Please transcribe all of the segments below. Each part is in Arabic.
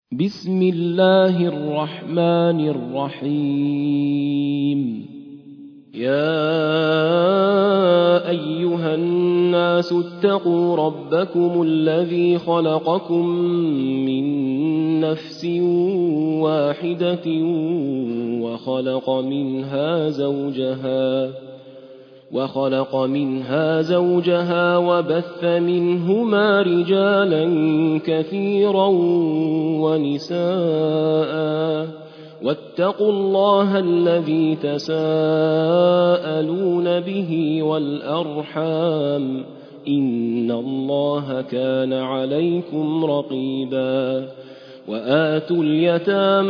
بسم الله الرحمن الرحيم. يا أيها الناس اتقوا ربكم الذي خلقكم من نفس واحدة وخلق منها زوجها وبث منهما رجالا كثيرا ونساء، واتقوا الله الذي تساءلون به والأرحام، إن الله كان عليكم رقيبا. وآتوا اليتامى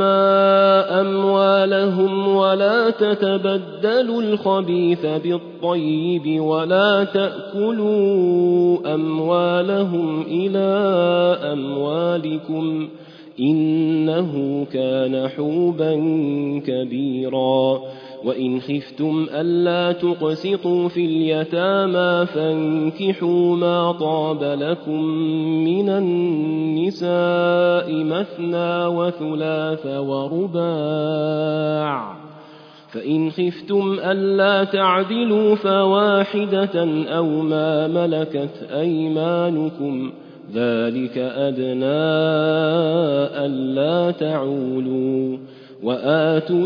أموالهم ولا تتبدلوا الخبيث بالطيب ولا تأكلوا أموالهم إلى أموالكم، إنه كان حوبا كبيرا. وإن خفتم ألا تقسطوا في اليتامى فانكحوا ما طاب لكم من النساء مثنى وثلاث ورباع، فإن خفتم ألا تعدلوا فواحدة أو ما ملكت أيمانكم، ذلك أدنى ألا تعولوا. وآتوا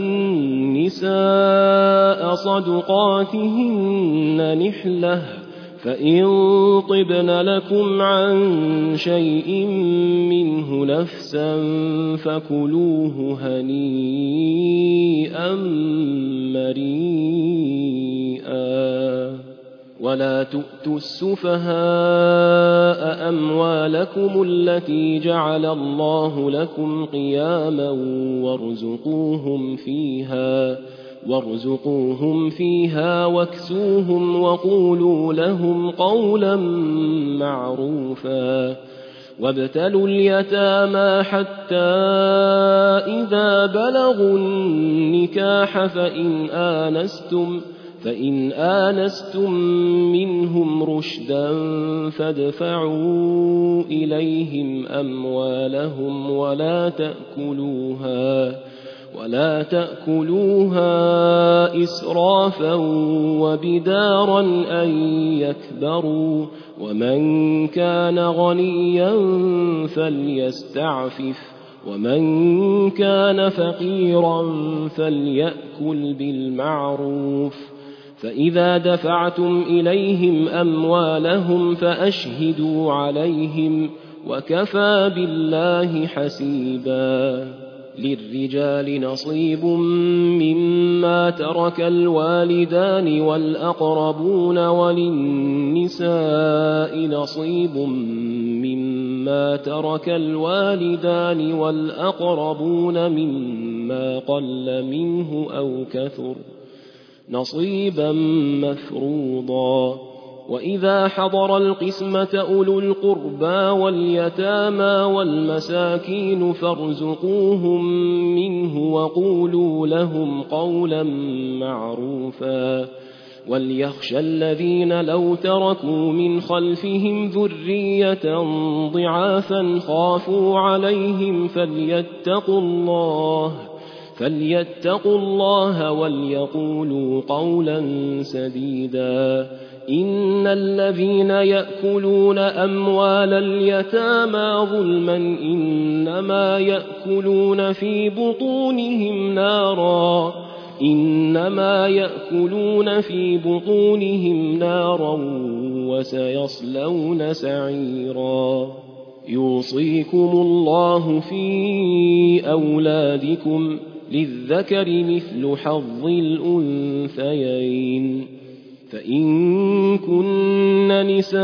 النساء صدقاتهن نحلة، فإن طبن لكم عن شيء منه نفسا فكلوه هنيئا مريئا. ولا تؤتوا السفهاء أموالكم التي جعل الله لكم قياما وارزقوهم فيها واكسوهم وقولوا لهم قولا معروفا. وابتلوا اليتامى حتى إذا بلغوا النكاح فإن آنستم منهم رشدا فادفعوا إليهم أموالهم ولا تأكلوها إسرافا وبدارا أن يكبروا، ومن كان غنيا فليستعفف، ومن كان فقيرا فليأكل بالمعروف. فإذا دفعتم إليهم أموالهم فأشهدوا عليهم، وكفى بالله حسيبا. للرجال نصيب مما ترك الوالدان والأقربون، وللنساء نصيب مما ترك الوالدان والأقربون مما قل منه أو كثر، نصيبا مفروضا. وإذا حضر القسمة أولو القربى واليتامى والمساكين فارزقوهم منه وقولوا لهم قولا معروفا. وليخشى الذين لو تركوا من خلفهم ذرية ضعافا خافوا عليهم فليتقوا الله وليقولوا قولا سديدا. إن الذين يأكلون أموال اليتامى ظلما إنما يأكلون في بطونهم نارا وسيصلون سعيرا. يوصيكم الله في أولادكم للذكر مثل حظ الأنثيين، فإن كن نساء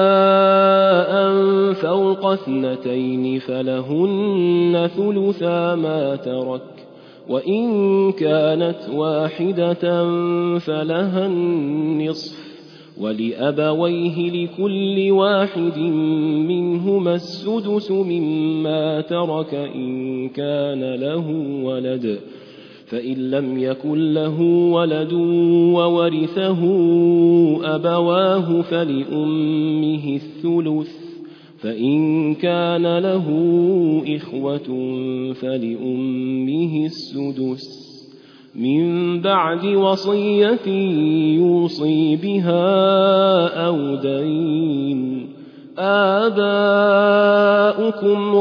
فوق 2 فلهن ثلثا ما ترك، وإن كانت واحدة فلها النصف، ولأبويه لكل واحد منهما السدس مما ترك إن كان له ولد، فإن لم يكن له ولد وورثه أبواه فلأمه الثلث، فإن كان له إخوة فلأمه السدس من بعد وصية يوصي بها أو دين. آباؤكم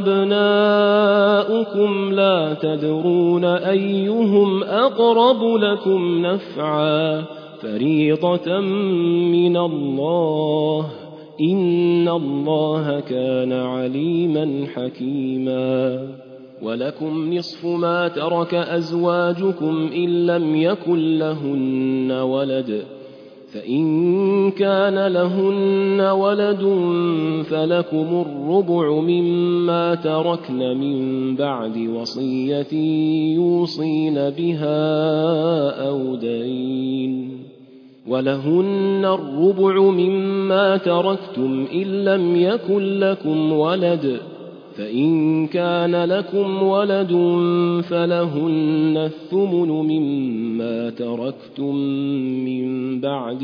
وأبناؤكم لا تدرون أيهم أقرب لكم نفعا فريضة من الله إن الله كان عليما حكيما. ولكم نصف ما ترك أزواجكم إن لم يكن لهن ولد فإن كان لهن ولد فلكم الربع مما تركن من بعد وصية يوصين بها أو دين. ولهن الربع مما تركتم إن لم يكن لكم ولد فإن كان لكم ولد فلهن الثمن مما تركتم من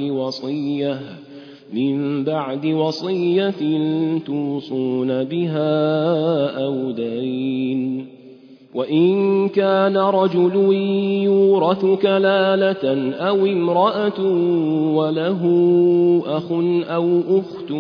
بعد وصية توصون بها أو دين. وإن كان رجل يورث كلالة أو امرأة وله أخ أو أخت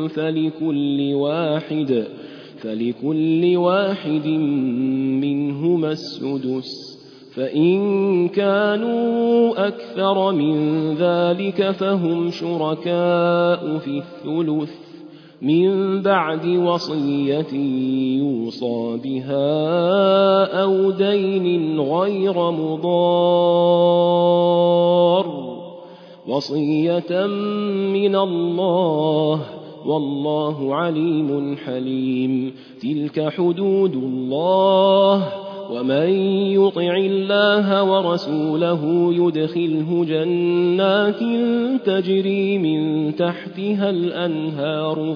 فلكل واحد منهما السدس فإن كانوا أكثر من ذلك فهم شركاء في الثلث من بعد وصية يوصى بها أو دين غير مضار وصية من الله والله عليم حليم. تلك حدود الله ومن يطع الله ورسوله يدخله جنات تجري من تحتها الأنهار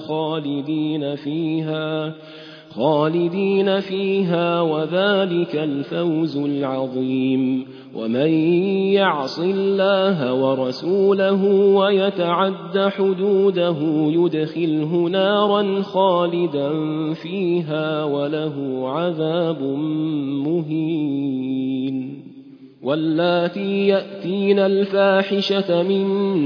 خالدين فيها وذلك الفوز العظيم. ومن يعص الله ورسوله ويتعد حدوده يدخله نارا خالدا فيها وله عذاب مهين. واللاتي يأتين الفاحشة من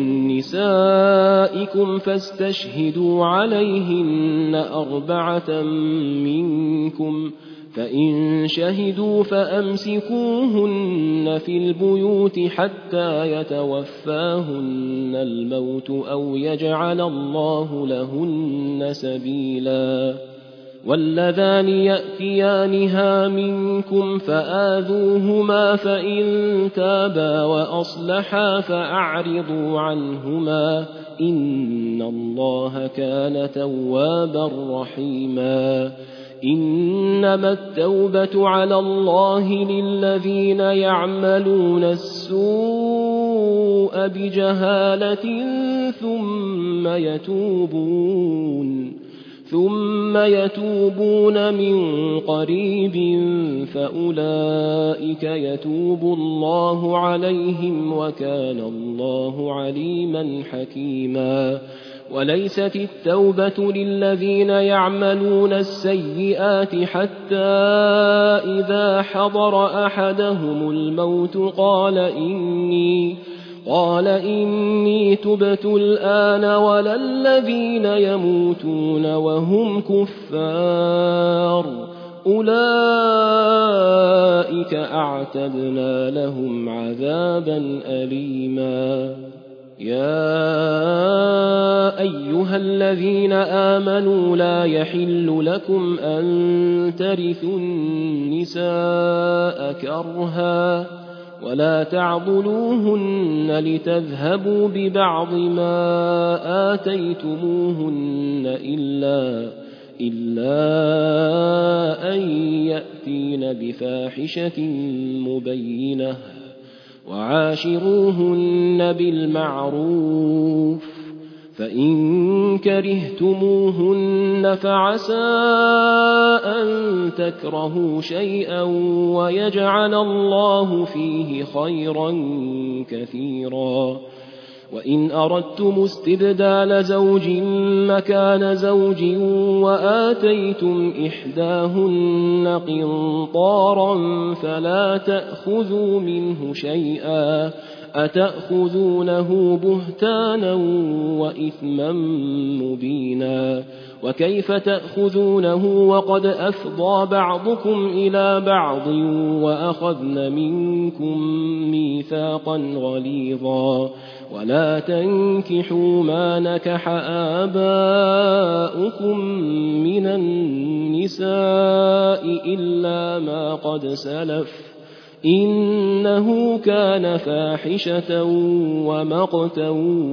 نسائكم فاستشهدوا عليهن 4 منكم فإن شهدوا فأمسكوهن في البيوت حتى يتوفاهن الموت أو يجعل الله لهن سبيلا. واللذان يأتيانها منكم فآذوهما فإن تابا وأصلحا فأعرضوا عنهما إن الله كان توابا رحيما. إنما التوبة على الله للذين يعملون السوء بجهالة ثم يتوبون من قريب فأولئك يتوب الله عليهم وكان الله عليما حكيما. وليست التوبة للذين يعملون السيئات حتى إذا حضر أحدهم الموت قال إني تبت الآن ولا الذين يموتون وهم كفار أولئك أعتدنا لهم عذابا أليما. يا أيها الذين آمنوا لا يحل لكم أن ترثوا النساء كرها ولا تعضلوهن لتذهبوا ببعض ما آتيتموهن إلا أن يأتين بفاحشة مبينة وعاشروهن بالمعروف فإن كرهتموهن فعسى أن تكرهوا شيئا ويجعل الله فيه خيرا كثيرا. وإن أردتم استبدال زوج مكان زوج وآتيتم إحداهن قنطارا فلا تأخذوا منه شيئا أتأخذونه بهتانا وإثما مبينا وكيف تأخذونه وقد أفضى بعضكم إلى بعض وأخذن منكم ميثاقا غليظا ولا تنكحوا ما نكح آباؤكم من النساء إلا ما قد سلف إنه كان فاحشة ومقتا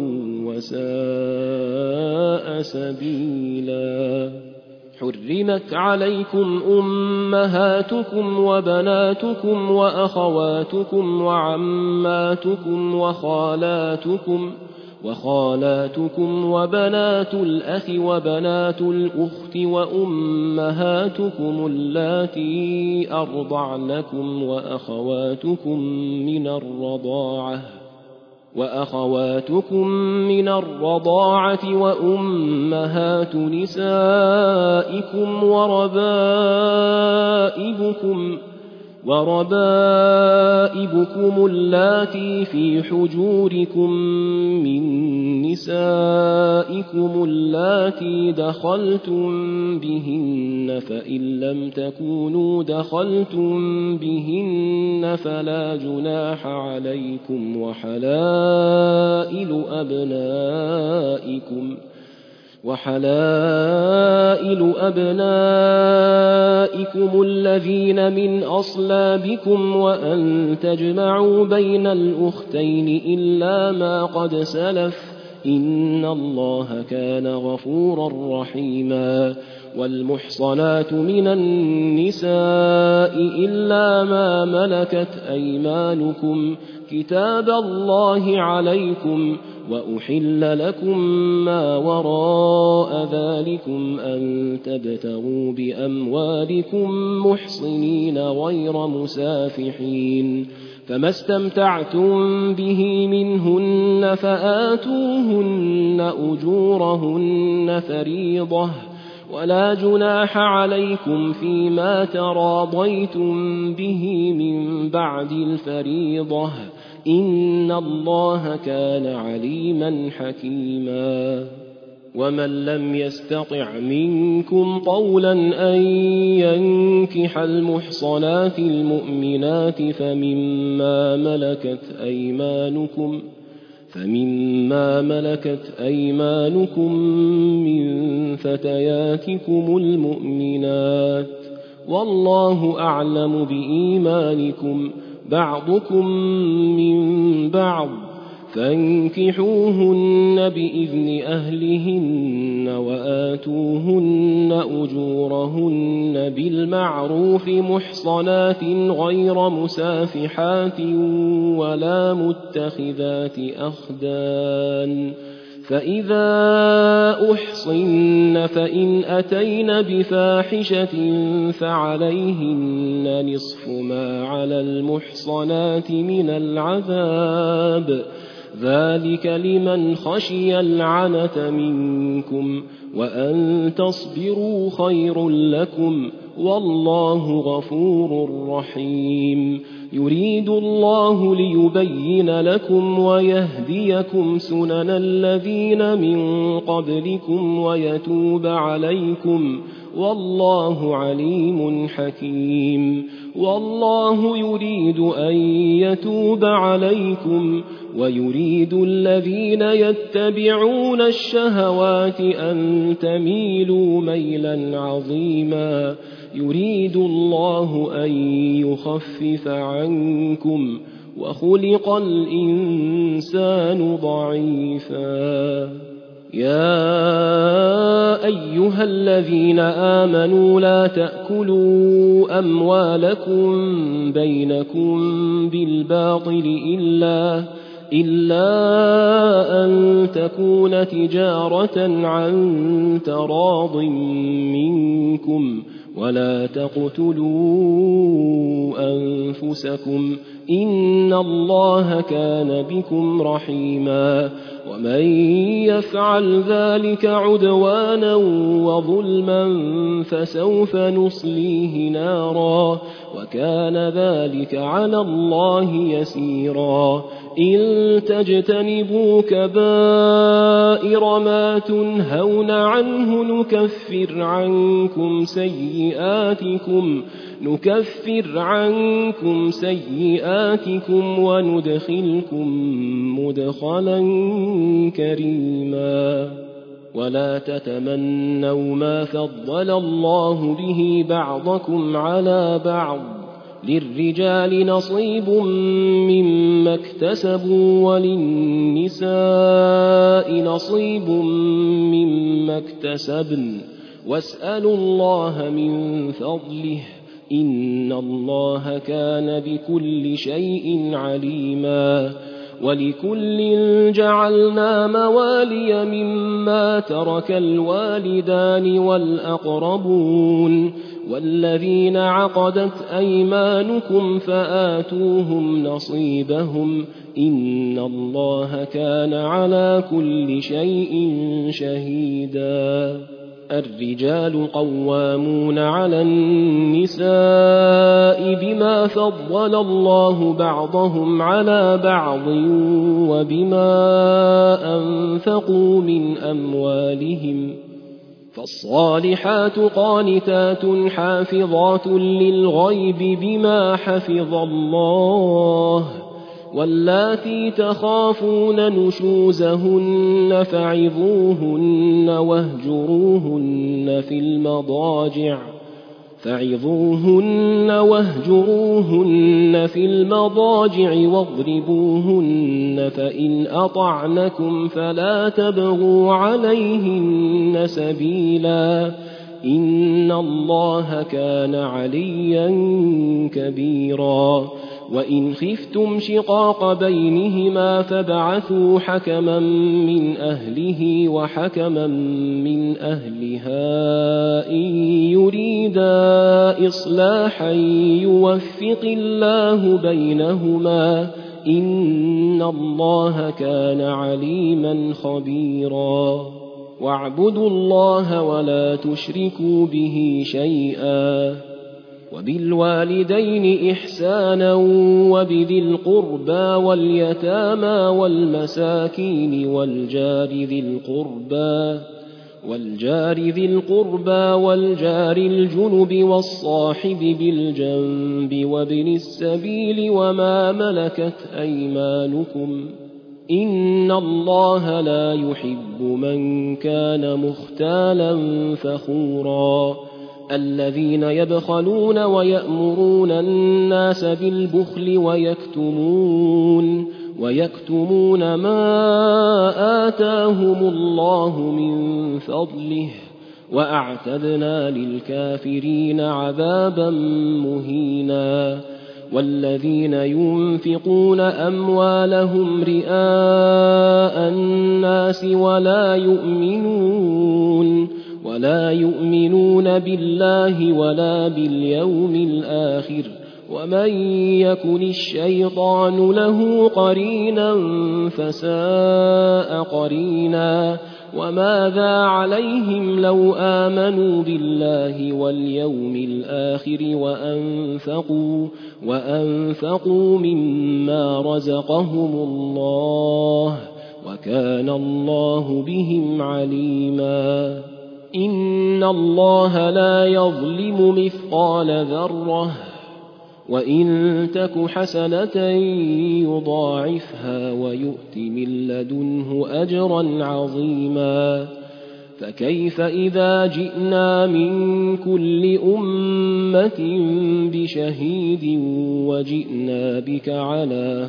وساء سبيلا حرمت عليكم أمهاتكم وبناتكم وأخواتكم وعماتكم وخالاتكم وبنات الأخ وبنات الأخت وأمهاتكم اللاتي أرضعنكم وأخواتكم من الرضاعة وأمهات نسائكم وربائبكم اللاتي في حجوركم من نسائكم اللاتي دخلتم بهن فإن لم تكونوا دخلتم بهن فلا جناح عليكم وحلائل أبنائكم الذين من أصلابكم وأن تجمعوا بين الأختين إلا ما قد سلف إن الله كان غفورا رحيما والمحصنات من النساء إلا ما ملكت أيمانكم كتاب الله عليكم وأحل لكم ما وراء ذلكم أن تبتغوا بأموالكم محصنين غير مسافحين فما استمتعتم به منهن فآتوهن أجورهن فريضة ولا جناح عليكم فيما تراضيتم به من بعد الفريضة إن الله كان عليما حكيما ومن لم يستطع منكم طولا أن ينكح المحصنات المؤمنات فمما ملكت أيمانكم من فتياتكم المؤمنات والله أعلم بإيمانكم بعضكم من بعض فانكحوهن بإذن أهلهن وآتوهن أجورهن بالمعروف محصنات غير مسافحات ولا متخذات أخدان فإذا أحصن فإن أتين بفاحشة فعليهن نصف ما على المحصنات من العذاب ذلك لمن خشي العنة منكم وأن تصبروا خير لكم والله غفور رحيم يريد الله ليبين لكم ويهديكم سنن الذين من قبلكم ويتوب عليكم والله عليم حكيم والله يريد أن يتوب عليكم ويريد الذين يتبعون الشهوات أن تميلوا ميلا عظيما يريد الله أن يخفف عنكم وخلق الإنسان ضعيفا يا أيها الذين آمنوا لا تأكلوا أموالكم بينكم بالباطل إلا أن تكون تجارة عن تراض منكم ولا تقتلوا أنفسكم إن الله كان بكم رحيما ومن يفعل ذلك عدوانا وظلما فسوف نصليه نارا وكان ذلك على الله يسيرا إن تجتنبوا كبائر ما تنهون عنه نكفر عنكم سيئاتكم وندخلكم مدخلا كريما ولا تتمنوا ما فضل الله به بعضكم على بعض للرجال نصيب مما اكتسبوا وللنساء نصيب مما اكتسبن واسألوا الله من فضله إن الله كان بكل شيء عليما ولكل جعلنا موالي مما ترك الوالدان والأقربون والذين عقدت أيمانكم فآتوهم نصيبهم إن الله كان على كل شيء شهيدا الرجال قوامون على النساء بما فضل الله بعضهم على بعض وبما أنفقوا من أموالهم فالصالحات قانتات حافظات للغيب بما حفظ الله واللاتي تخافون نشوزهن فعظوهن واهجروهن في المضاجع واضربوهن فإن أطعنكم فلا تبغوا عليهن سبيلا إن الله كان عليا كبيرا وإن خفتم شقاق بينهما فابعثوا حكما من أهله وحكما من أهلها إن يريدا إصلاحا يوفق الله بينهما إن الله كان عليما خبيرا واعبدوا الله ولا تشركوا به شيئا وبالوالدين إحسانا وبذي القربى واليتامى والمساكين والجار ذي القربى والجار الجنب والصاحب بالجنب وابن السبيل وما ملكت أيمانكم إن الله لا يحب من كان مختالا فخورا الذين يبخلون ويأمرون الناس بالبخل ويكتمون ما آتاهم الله من فضله وأعتدنا للكافرين عذابا مهينا والذين ينفقون أموالهم رئاء الناس ولا يؤمنون بالله ولا باليوم الآخر ومن يكن الشيطان له قرينا فساء قرينا وماذا عليهم لو آمنوا بالله واليوم الآخر وأنفقوا مما رزقهم الله وكان الله بهم عليما إن الله لا يظلم مثقال ذرة وإن تك حسنة يضاعفها ويؤت من لدنه أجرا عظيما فكيف إذا جئنا من كل أمة بشهيد وجئنا بك على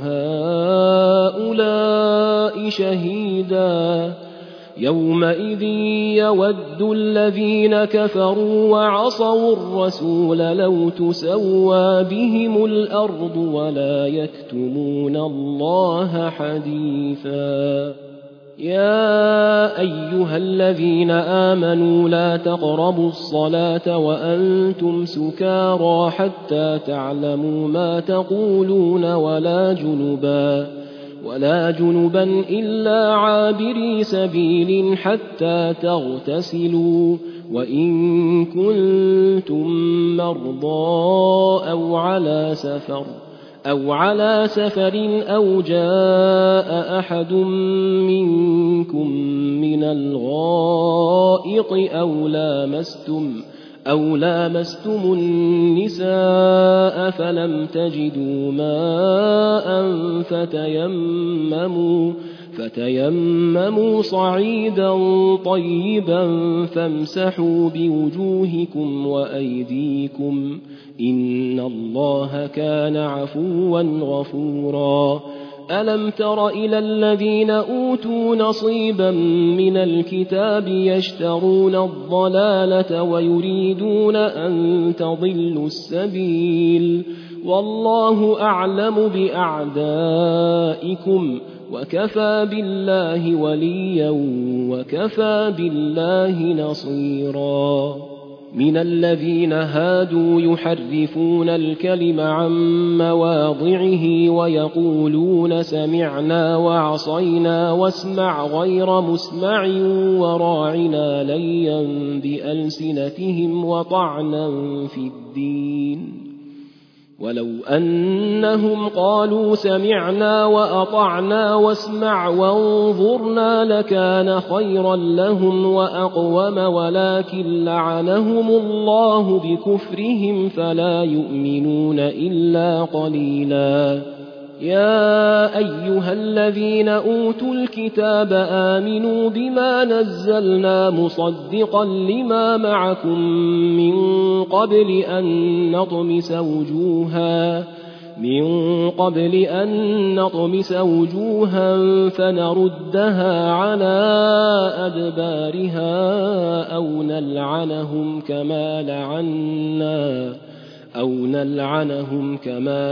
هؤلاء شهيدا يومئذ يود الذين كفروا وعصوا الرسول لو تسوى بهم الأرض ولا يكتمون الله حديثا يا أيها الذين آمنوا لا تقربوا الصلاة وأنتم سكارى حتى تعلموا ما تقولون ولا جنبا إلا عابري سبيل حتى تغتسلوا وإن كنتم مرضى أو على سفر أو جاء أحد منكم من الغائط أو لامستم النساء فلم تجدوا ماء فتيمموا صعيدا طيبا فامسحوا بوجوهكم وأيديكم إن الله كان عفوا غفورا ألم تر إلى الذين أوتوا نصيبا من الكتاب يشترون الضلالة ويريدون أن تضلوا السبيل والله أعلم بأعدائكم وكفى بالله وليا وكفى بالله نصيرا من الذين هادوا يحرفون الكلم عن مواضعه ويقولون سمعنا وعصينا واسمع غير مسمع وراعنا ليا بألسنتهم وطعنا في الدين ولو أنهم قالوا سمعنا وأطعنا واسمع وانظرنا لكان خيرا لهم وأقوم ولكن لعنهم الله بكفرهم فلا يؤمنون إلا قليلا يا أيها الذين أوتوا الكتاب آمنوا بما نزلنا مصدقا لما معكم من قبل أن نطمس وجوها فنردها على أدبارها أو نلعنهم كما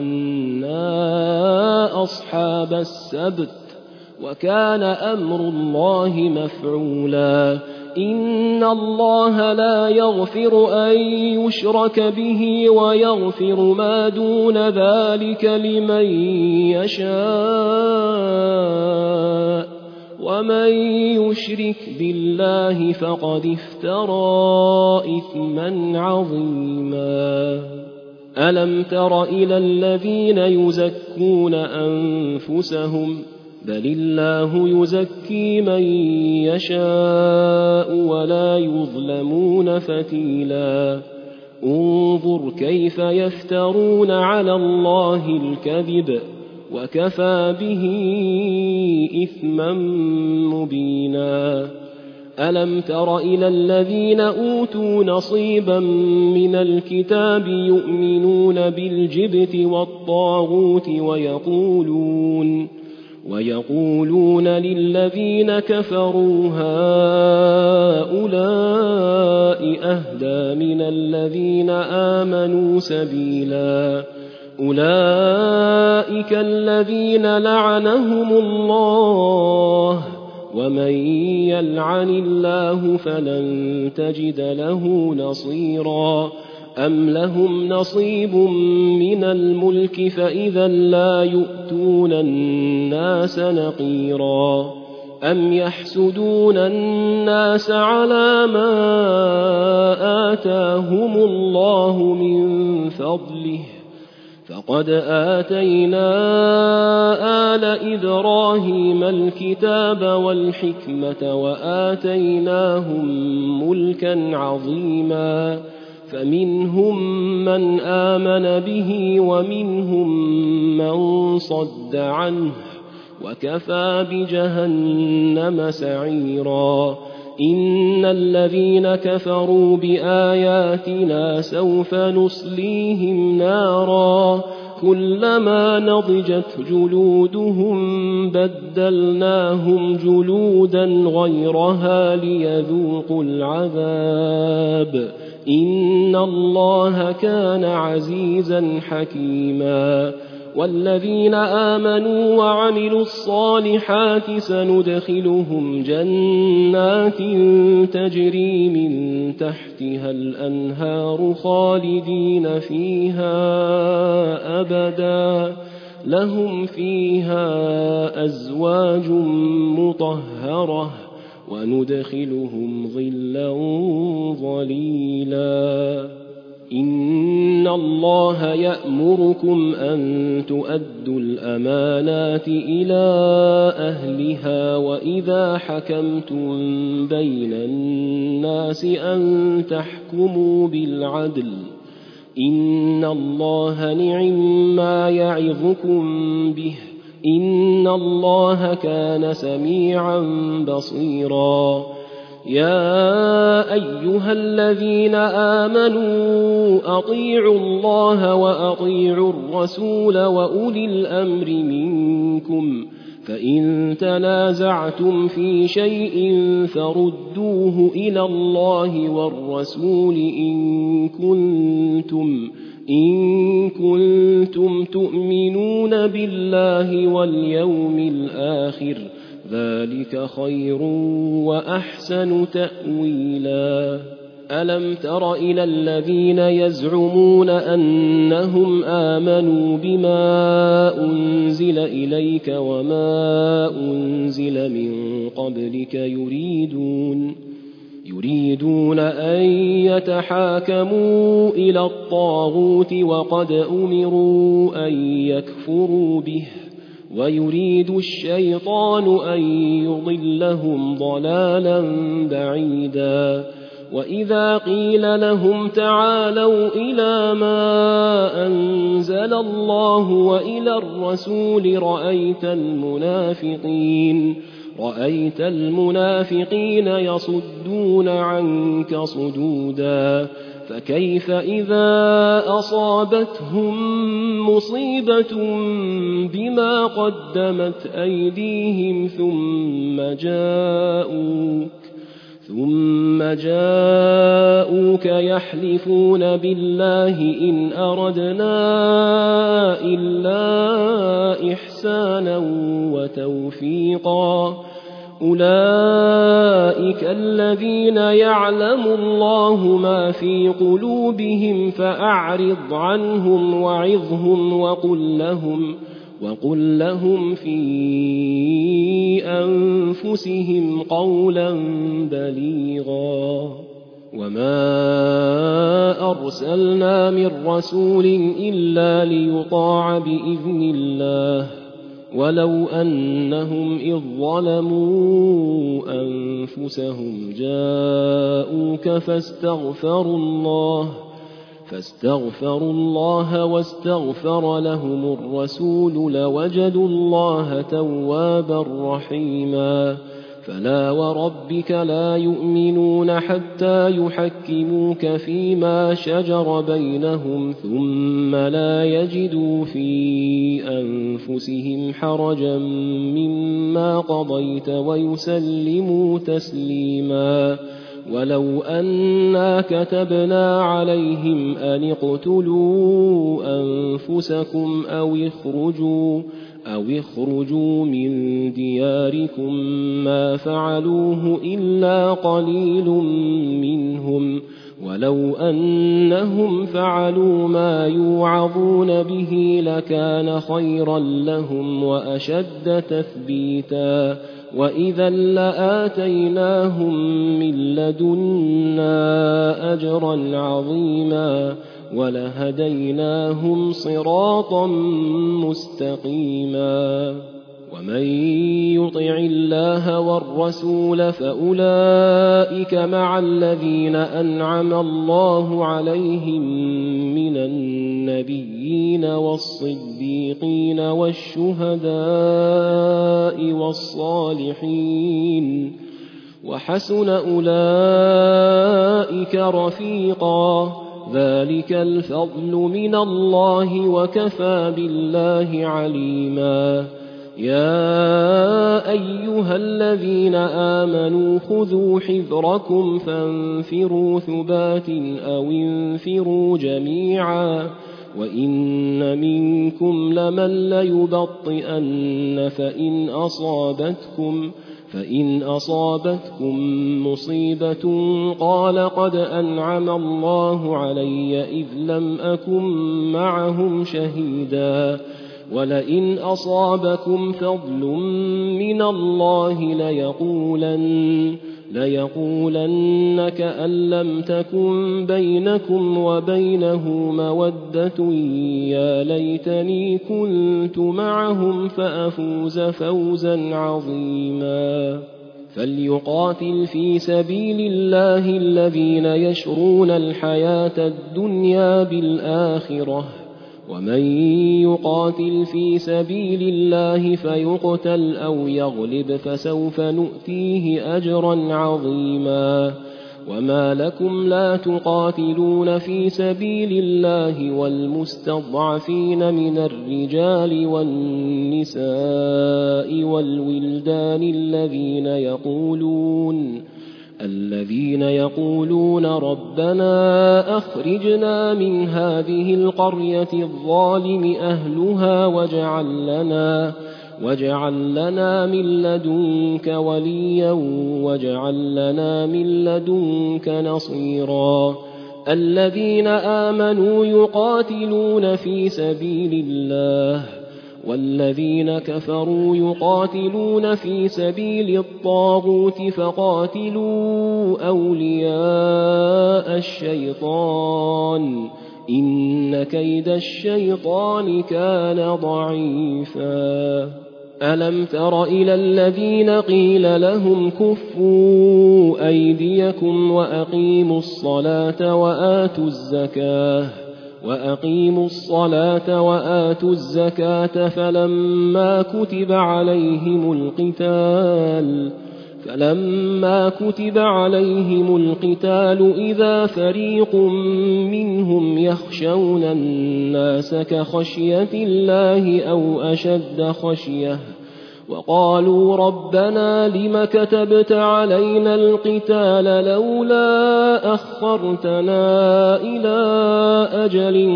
لعنا أصحاب السبت وكان أمر الله مفعولا إن الله لا يغفر أن يشرك به ويغفر ما دون ذلك لمن يشاء ومن يشرك بالله فقد افترى إثما عظيما ألم تر إلى الذين يزكون أنفسهم بل الله يزكي من يشاء ولا يظلمون فتيلا انظر كيف يفترون على الله الكذب وكفى به إثما مبينا ألم تر إلى الذين أوتوا نصيبا من الكتاب يؤمنون بالجبت والطاغوت ويقولون للذين كفروا هؤلاء أهدى من الذين آمنوا سبيلا أولئك الذين لعنهم الله ومن يلعن الله فلن تجد له نصيرا أم لهم نصيب من الملك فإذا لا يؤتون الناس نقيرا أم يحسدون الناس على ما آتاهم الله من فضله فقد آتينا آل إبراهيم الكتاب والحكمة وآتيناهم ملكا عظيما فمنهم من آمن به ومنهم من صد عنه وكفى بجهنم سعيرا إن الذين كفروا بآياتنا سوف نصليهم نارا كلما نضجت جلودهم بدلناهم جلودا غيرها ليذوقوا العذاب إن الله كان عزيزا حكيما والذين آمنوا وعملوا الصالحات سندخلهم جنات تجري من تحتها الأنهار خالدين فيها أبدا لهم فيها أزواج مطهرة وندخلهم ظلا ظليلا إن الله يأمركم أن تؤدوا الأمانات إلى أهلها وإذا حكمتم بين الناس أن تحكموا بالعدل إن الله نعما يعظكم به إن الله كان سميعا بصيرا يا أيها الذين آمنوا أطيعوا الله وأطيعوا الرسول وأولي الأمر منكم فإن تنازعتم في شيء فردوه إلى الله والرسول إن كنتم تؤمنون بالله واليوم الآخر ذلك خير وأحسن تأويلا ألم تر إلى الذين يزعمون أنهم آمنوا بما أنزل إليك وما أنزل من قبلك يريدون أن يتحاكموا إلى الطاغوت وقد أمروا أن يكفروا به ويريد الشيطان أن يضلهم ضلالا بعيدا وإذا قيل لهم تعالوا إلى ما أنزل الله وإلى الرسول رأيت المنافقين يصدون عنك صدودا فكيف إذا أصابتهم مصيبة بما قدمت أيديهم ثم جاءوك يحلفون بالله إن أردنا إلا إحسانا وتوفيقا أولئك الذين يعلم الله ما في قلوبهم فأعرض عنهم وعظهم وقل لهم في أنفسهم قولا بليغا وما أرسلنا من رسول إلا ليطاع بإذن الله ولو أنهم إذ ظلموا أنفسهم جاءوك فاستغفروا الله واستغفر لهم الرسول لوجدوا الله توابا رحيما فلا وربك لا يؤمنون حتى يحكموك فيما شجر بينهم ثم لا يجدوا في أنفسهم حرجا مما قضيت ويسلموا تسليما ولو أنا كتبنا عليهم أن اقتلوا أنفسكم أو اخرجوا من دياركم ما فعلوه إلا قليل منهم ولو أنهم فعلوا ما يوعظون به لكان خيرا لهم وأشد تثبيتا وإذا لآتيناهم من لدنا أجرا عظيما ولهديناهم صراطا مستقيما ومن يطع الله والرسول فأولئك مع الذين أنعم الله عليهم من النبيين والصديقين والشهداء والصالحين وحسن أولئك رفيقا ذلك الفضل من الله وكفى بالله عليما يا أيها الذين آمنوا خذوا حذركم فانفروا ثبات أو انفروا جميعا وإن منكم لمن ليبطئن فإن أصابتكم مصيبة قال قد أنعم الله علي إذ لم أكن معهم شهيدا ولئن أصابكم فضل من الله ليقولن كأن لم تكن بينكم وبينه مودة يا ليتني كنت معهم فأفوز فوزا عظيما فليقاتل في سبيل الله الذين يشرون الحياة الدنيا بالآخرة ومن يقاتل في سبيل الله فيقتل أو يغلب فسوف نؤتيه أجرا عظيما وما لكم لا تقاتلون في سبيل الله والمستضعفين من الرجال والنساء والولدان الذين يقولون ربنا أخرجنا من هذه القرية الظالم أهلها واجعل لنا من لدنك وليا واجعل لنا من لدنك نصيرا الذين آمنوا يقاتلون في سبيل الله والذين كفروا يقاتلون في سبيل الطاغوت فقاتلوا أولياء الشيطان إن كيد الشيطان كان ضعيفا ألم تر إلى الذين قيل لهم كفوا أيديكم وأقيموا الصلاة وآتوا الزكاة فلما كتب عليهم القتال إذا فريق منهم يخشون الناس كخشية الله أو أشد خشية وقالوا ربنا لم كتبت علينا القتال لولا أخرتنا إلى أجل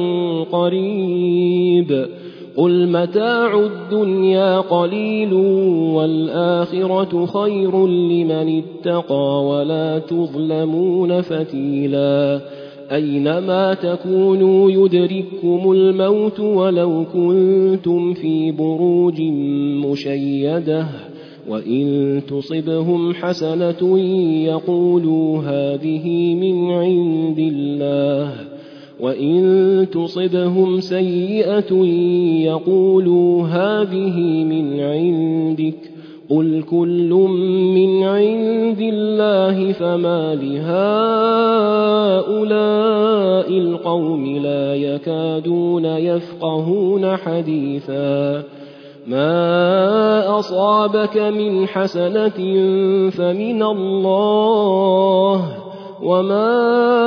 قريب قل متاع الدنيا قليل والآخرة خير لمن اتقى ولا تظلمون فتيلا أينما تكونوا يدرككم الموت ولو كنتم في بروج مشيدة وإن تصبهم حسنة يقولوا هذه من عند الله وإن تصبهم سيئة يقولوا هذه من عندك قل كل من عند الله فما لهؤلاء القوم لا يكادون يفقهون حديثا ما أصابك من حسنة فمن الله وما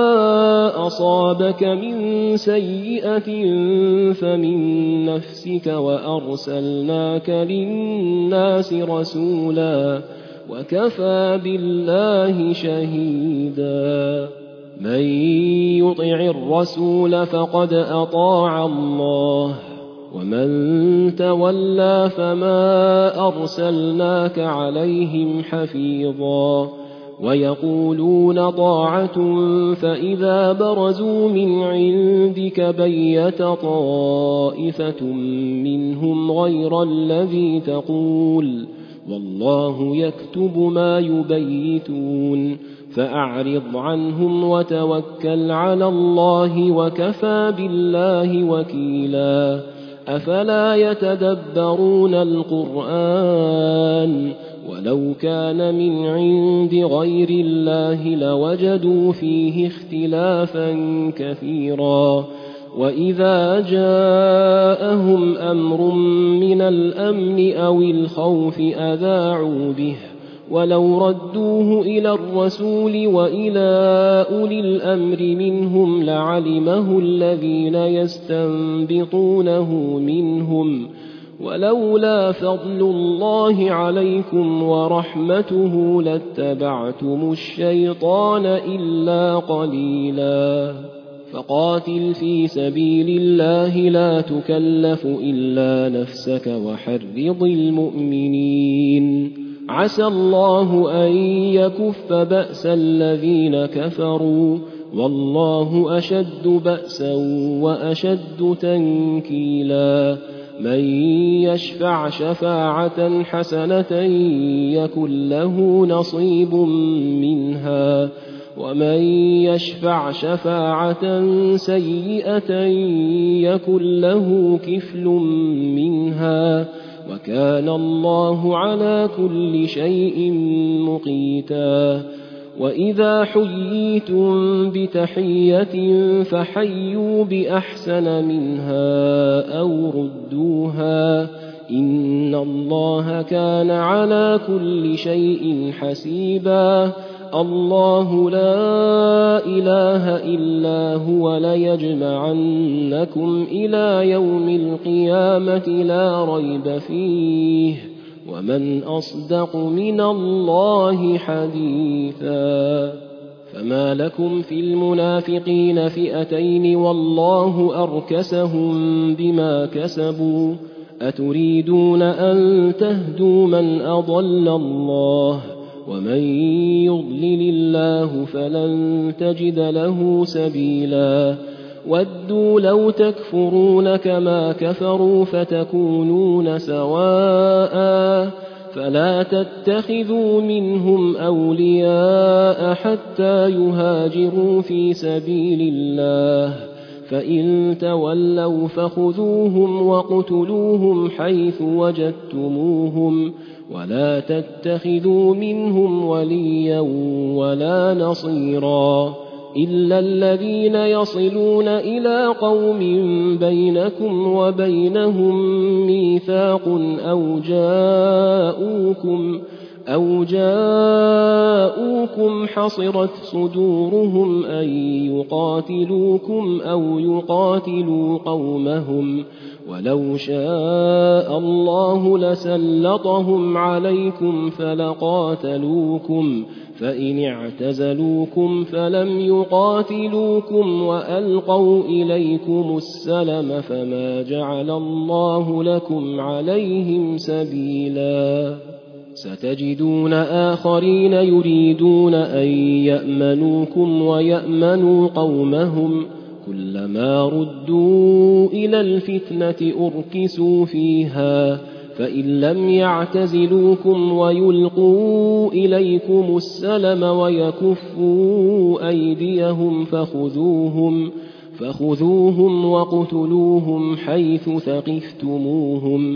أصابك من سيئة فمن نفسك وأرسلناك للناس رسولا وكفى بالله شهيدا من يطع الرسول فقد أطاع الله ومن تولى فما أرسلناك عليهم حفيظا ويقولون طاعة فإذا برزوا من عندك بيت طائفة منهم غير الذي تقول والله يكتب ما يبيتون فأعرض عنهم وتوكل على الله وكفى بالله وكيلا أفلا يتدبرون القرآن ولو كان من عند غير الله لوجدوا فيه اختلافا كثيرا وإذا جاءهم أمر من الأمن أو الخوف أذاعوا به ولو ردوه إلى الرسول وإلى أولي الأمر منهم لعلمه الذين يستنبطونه منهم ولولا فضل الله عليكم ورحمته لاتبعتم الشيطان إلا قليلا فقاتل في سبيل الله لا تكلف إلا نفسك وحرض المؤمنين عسى الله أن يكف بأس الذين كفروا والله أشد بأسا وأشد تنكيلا من يشفع شفاعة حسنة يكن له نصيب منها ومن يشفع شفاعة سيئة يكن له كفل منها وكان الله على كل شيء مقيتا وإذا حييتم بتحية فحيوا بأحسن منها أو ردوها إن الله كان على كل شيء حسيبا الله لا إله إلا هو ليجمعنكم إلى يوم القيامة لا ريب فيه ومن أصدق من الله حديثا فما لكم في المنافقين فئتين والله أركسهم بما كسبوا أتريدون أن تهدوا من أضل الله ومن يضلل الله فلن تجد له سبيلا ودوا لو تكفرون كما كفروا فتكونون سواء فلا تتخذوا منهم أولياء حتى يهاجروا في سبيل الله فإن تولوا فخذوهم وقتلوهم حيث وجدتموهم ولا تتخذوا منهم وليا ولا نصيرا إلا الذين يصلون إلى قوم بينكم وبينهم ميثاق أو جاءوكم حصرت صدورهم أن يقاتلوكم أو يقاتلوا قومهم ولو شاء الله لسلطهم عليكم فلقاتلوكم فإن اعتزلوكم فلم يقاتلوكم وألقوا إليكم السلم فما جعل الله لكم عليهم سبيلا ستجدون آخرين يريدون أن يأمنوكم ويأمنوا قومهم كلما ردوا إلى الفتنة أركسوا فيها فإن لم يعتزلوكم ويلقوا إليكم السلم ويكفوا أيديهم فخذوهم وقتلوهم حيث ثقفتموهم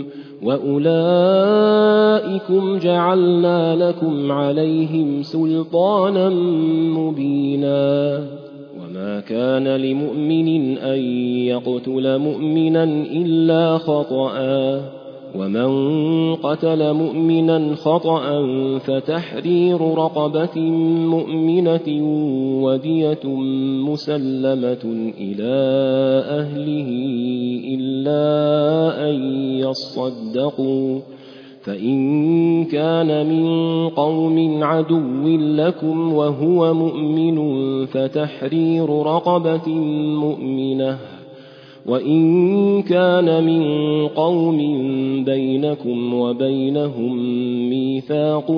وأولئكم جعلنا لكم عليهم سلطانا مبينا وما كان لمؤمن أن يقتل مؤمنا إلا خطأ ومن قتل مؤمنا خطأ فتحرير رقبة مؤمنة ودية مسلمة إلى أهله إلا أن يصدقوا فإن كان من قوم عدو لكم وهو مؤمن فتحرير رقبة مؤمنة وإن كان من قوم بينكم وبينهم ميثاق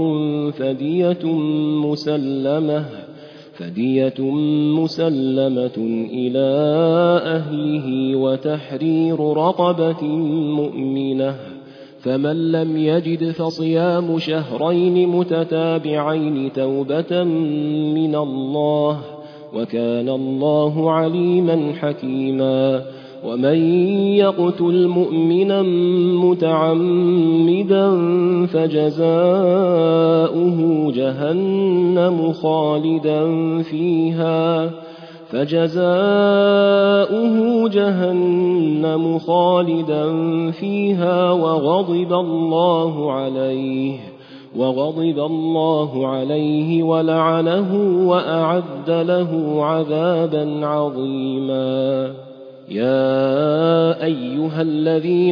فدية مسلمة إلى أهله وتحرير رقبة مؤمنة فمن لم يجد فصيام شهرين متتابعين توبة من الله وكان الله عليما حكيما ومن يقتل مؤمنا متعمدا فجزاؤه جهنم خالدا فيها وغضب الله عليه ولعنه وأعد له عذابا عظيما يا أيها الذين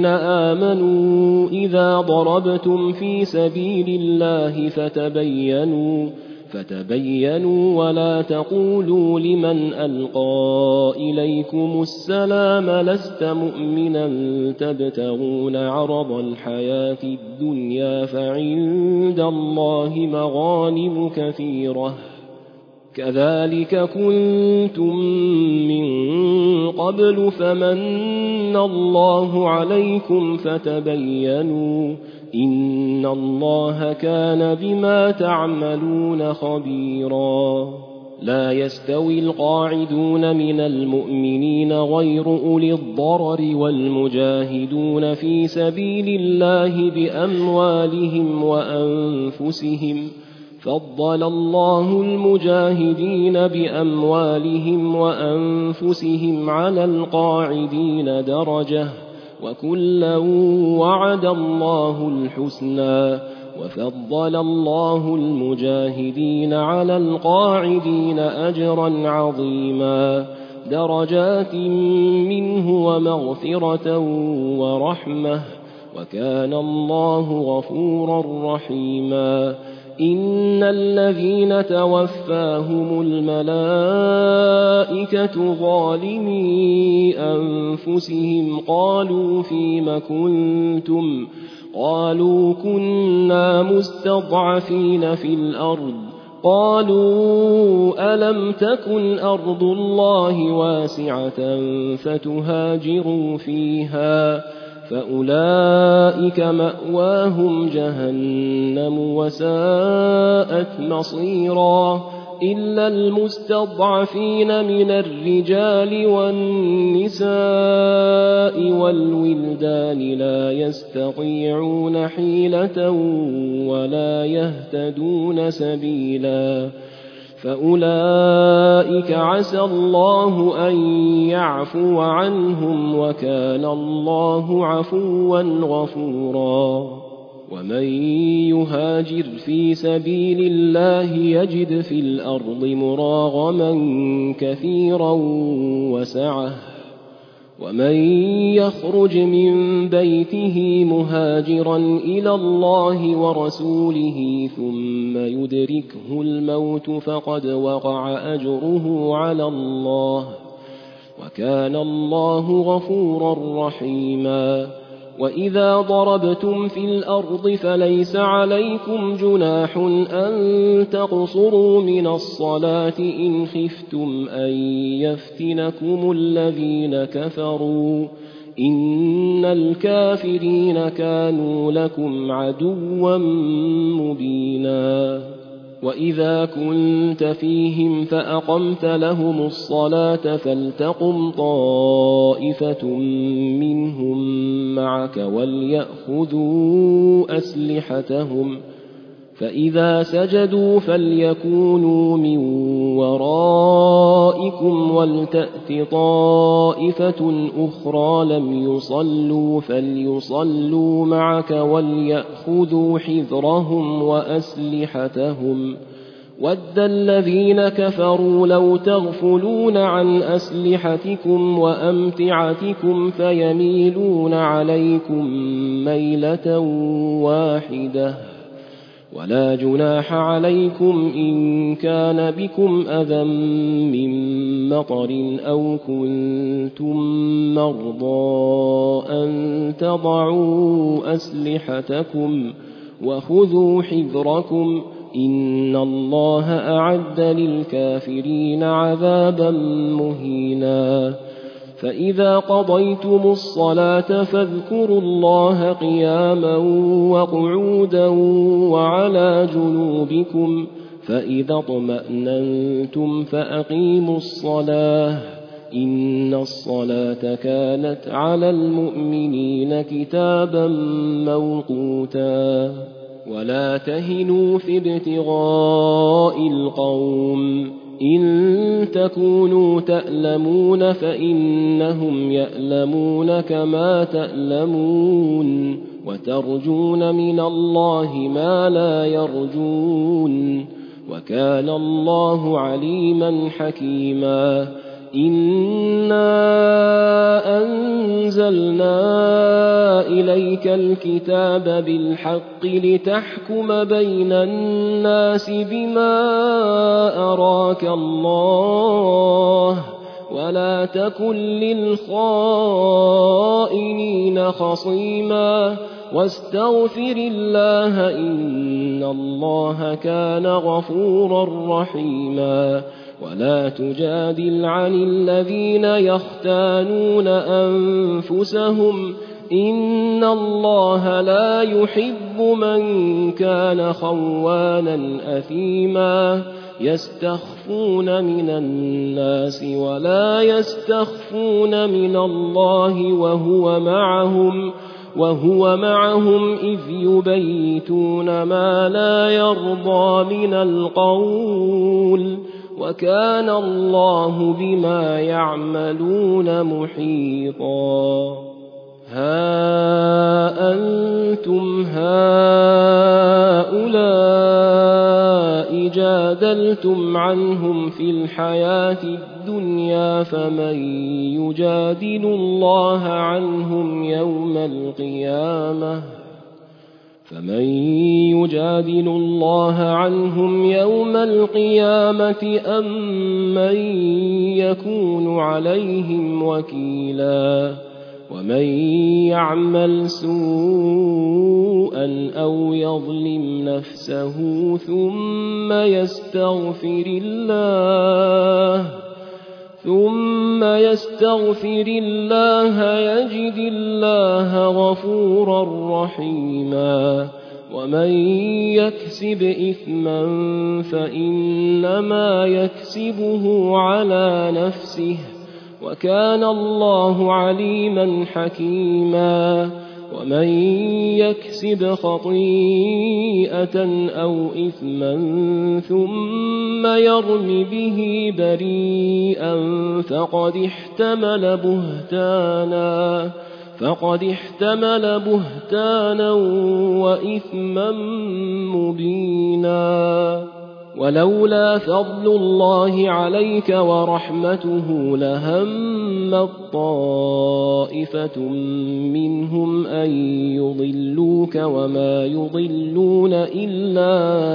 آمنوا إذا ضربتم في سبيل الله فتبينوا ولا تقولوا لمن ألقى إليكم السلام لست مؤمنا تبتغون عرض الحياة الدنيا فعند الله مغانم كثيرة كذلك كنتم من قبل فمن الله عليكم فتبينوا إن الله كان بما تعملون خبيرا لا يستوي القاعدون من المؤمنين غير أولي الضرر والمجاهدون في سبيل الله بأموالهم وأنفسهم فضل الله المجاهدين بأموالهم وأنفسهم على القاعدين درجة وكلا وعد الله الحسنى وفضل الله المجاهدين على القاعدين أجرا عظيما درجات منه ومغفرة ورحمة وكان الله غفورا رحيما إن الذين توفاهم الملائكة ظالمي أنفسهم قالوا فيم كنتم قالوا كنا مستضعفين في الأرض قالوا ألم تكن أرض الله واسعة فتهاجروا فيها فأولئك مأواهم جهنم وساءت مصيرا إلا المستضعفين من الرجال والنساء والولدان لا يستطيعون حيلة ولا يهتدون سبيلا فأولئك عسى الله أن يعفو عنهم وكان الله عفوا غفورا ومن يهاجر في سبيل الله يجد في الأرض مراغما كثيرا وسعة ومن يخرج من بيته مهاجرا إلى الله ورسوله ثم يدركه الموت فقد وقع أجره على الله وكان الله غفورا رحيما وإذا ضربتم في الأرض فليس عليكم جناح أن تقصروا من الصلاة إن خفتم أن يفتنكم الذين كفروا إن الكافرين كانوا لكم عدوا مبينا وإذا كنت فيهم فأقمت لهم الصلاة فلتقم طائفة منهم معك وليأخذوا أسلحتهم فإذا سجدوا فليكونوا من ورائكم ولتأت طائفة أخرى لم يصلوا فليصلوا معك وليأخذوا حذرهم وأسلحتهم ود الذين كفروا لو تغفلون عن أسلحتكم وأمتعتكم فيميلون عليكم ميلة واحدة ولا جناح عليكم إن كان بكم أذى من مطر أو كنتم مرضى أن تضعوا أسلحتكم وخذوا حذركم إن الله أعد للكافرين عذابا مهينا فإذا قضيتم الصلاة فاذكروا الله قياما وقعودا وعلى جنوبكم فإذا اطمأننتم فأقيموا الصلاة إن الصلاة كانت على المؤمنين كتابا موقوتا ولا تهنوا في ابتغاء القوم إن تكونوا تألمون فإنهم يألمون كما تألمون وترجون من الله ما لا يرجون وكان الله عليما حكيما إنا أنزلنا إليك الكتاب بالحق لتحكم بين الناس بما أراك الله ولا تكن للخائنين خصيما واستغفر الله إن الله كان غفورا رحيما ولا تجادل عن الذين يختانون أنفسهم إن الله لا يحب من كان خوانا أثيما يستخفون من الناس ولا يستخفون من الله وهو معهم إذ يبيتون ما لا يرضى من القول وكان الله بما يعملون محيطا ها أنتم هؤلاء جادلتم عنهم في الحياة الدنيا فمن يجادل الله عنهم يوم القيامة أم من يكون عليهم وكيلا ومن يعمل سوءا أو يظلم نفسه ثم يستغفر الله يجد الله غفورا رحيما ومن يكسب إثما فإنما يكسبه على نفسه وكان الله عليما حكيما ومن يكسب خطيئة أو إثما ثم يرم به بريئا فقد احتمل بهتانا وإثما مبينا ولولا فضل الله عليك ورحمته لهمت طائفة منهم أن يضلوك وما يضلون إلا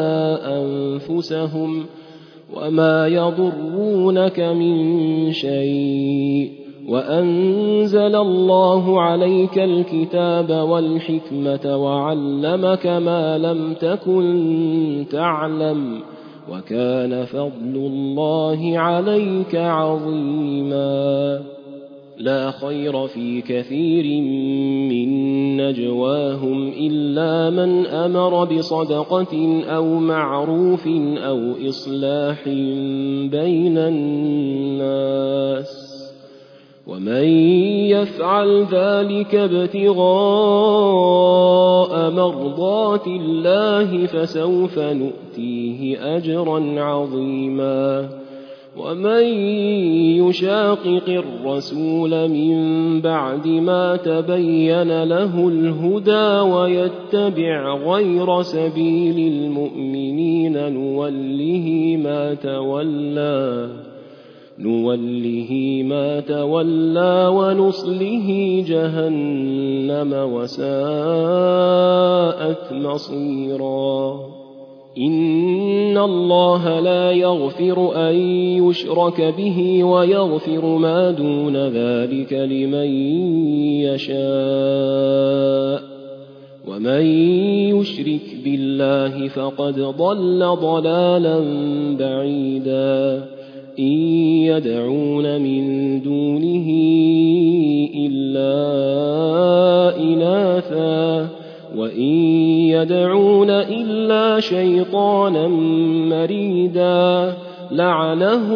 أنفسهم وما يضرونك من شيء وأنزل الله عليك الكتاب والحكمة وعلمك ما لم تكن تعلم وكان فضل الله عليك عظيما لا خير في كثير من نجواهم إلا من أمر بصدقة أو معروف أو إصلاح بين الناس ومن يفعل ذلك ابتغاء مرضات الله فسوف نؤتيه أجرا عظيما ومن يشاقق الرسول من بعد ما تبين له الهدى ويتبع غير سبيل المؤمنين نوله ما تولى ونصله جهنم وساءت مصيرا إن الله لا يغفر أن يشرك به ويغفر ما دون ذلك لمن يشاء ومن يشرك بالله فقد ضل ضلالا بعيدا إن يدعون من دونه إلا إناثا وإن يدعون إلا شيطانا مريدا لعنه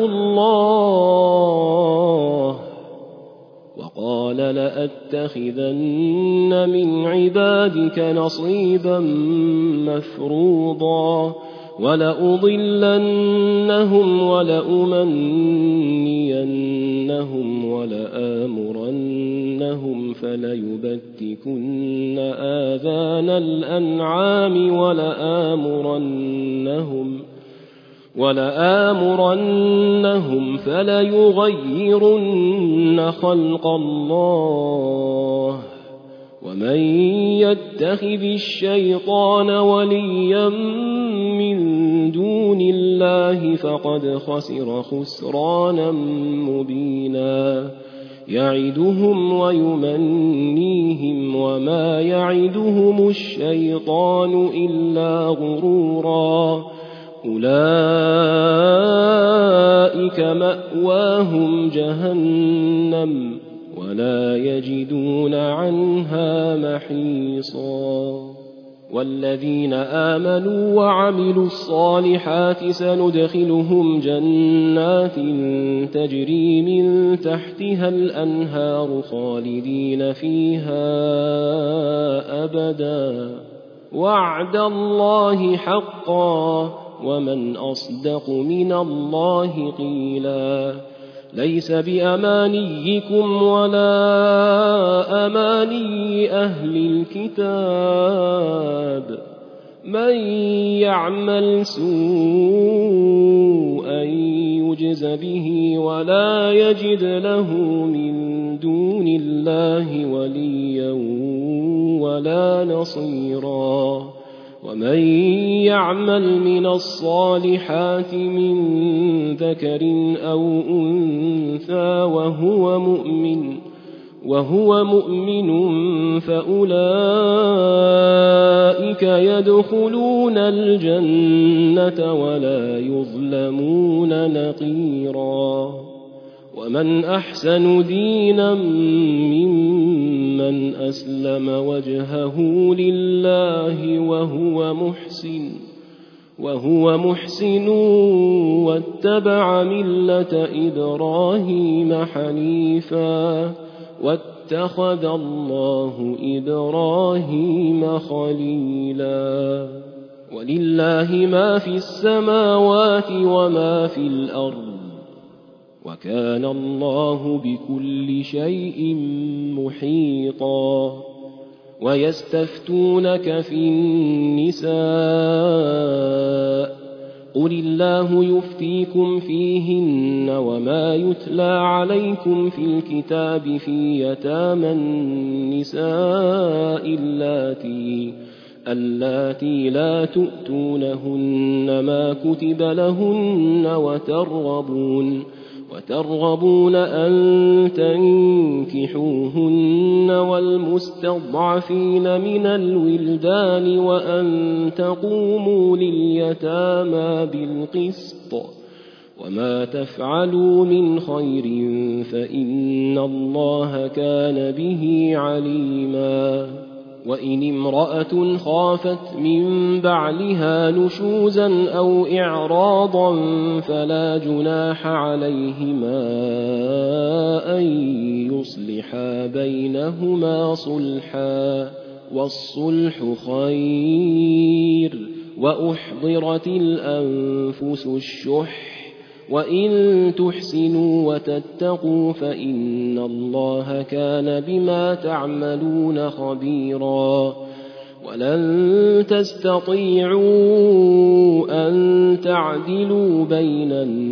الله وقال لأتخذن من عبادك نصيبا مفروضا ولأضلنهم ولأمنينهم ولآمرنهم فليبتكن آذان الأنعام ولآمرنهم فليغيرن خلق الله ومن يتخذ الشيطان وليا من دون الله فقد خسر خسرانا مبينا يعدهم ويمنيهم وما يعدهم الشيطان إلا غرورا أولئك مأواهم جهنم ولا يجدون عنها محيصا والذين آمنوا وعملوا الصالحات سندخلهم جنات تجري من تحتها الأنهار خالدين فيها أبدا وعد الله حقا ومن أصدق من الله قيلا ليس بأمانيكم ولا أماني أهل الكتاب من يعمل سوءا يجز به ولا يجد له من دون الله وليا ولا نصيرا ومن يعمل من الصالحات من ذكر أو أنثى وهو مؤمن فأولئك يدخلون الجنة ولا يظلمون نقيرا ومن أحسن دينا ممن أسلم وجهه لله وهو محسن واتبع ملة إبراهيم حنيفا واتخذ الله إبراهيم خليلا ولله ما في السماوات وما في الأرض وكان الله بكل شيء محيطا ويستفتونك في النساء قل الله يفتيكم فيهن وما يتلى عليكم في الكتاب في يتامى النساء اللاتي لا تؤتونهن ما كتب لهن وترغبون أن تنكحوهن والمستضعفين من الولدان وأن تقوموا لليتامى بالقسط وما تفعلوا من خير فإن الله كان به عليما وإن امرأة خافت من بعلها نشوزا أو إعراضا فلا جناح عليهما أن يصلحا بينهما صلحا والصلح خير وأحضرت الأنفس الشح وإن تحسنوا وتتقوا فإن الله كان بما تعملون خبيرا ولن تستطيعوا أن تعدلوا بين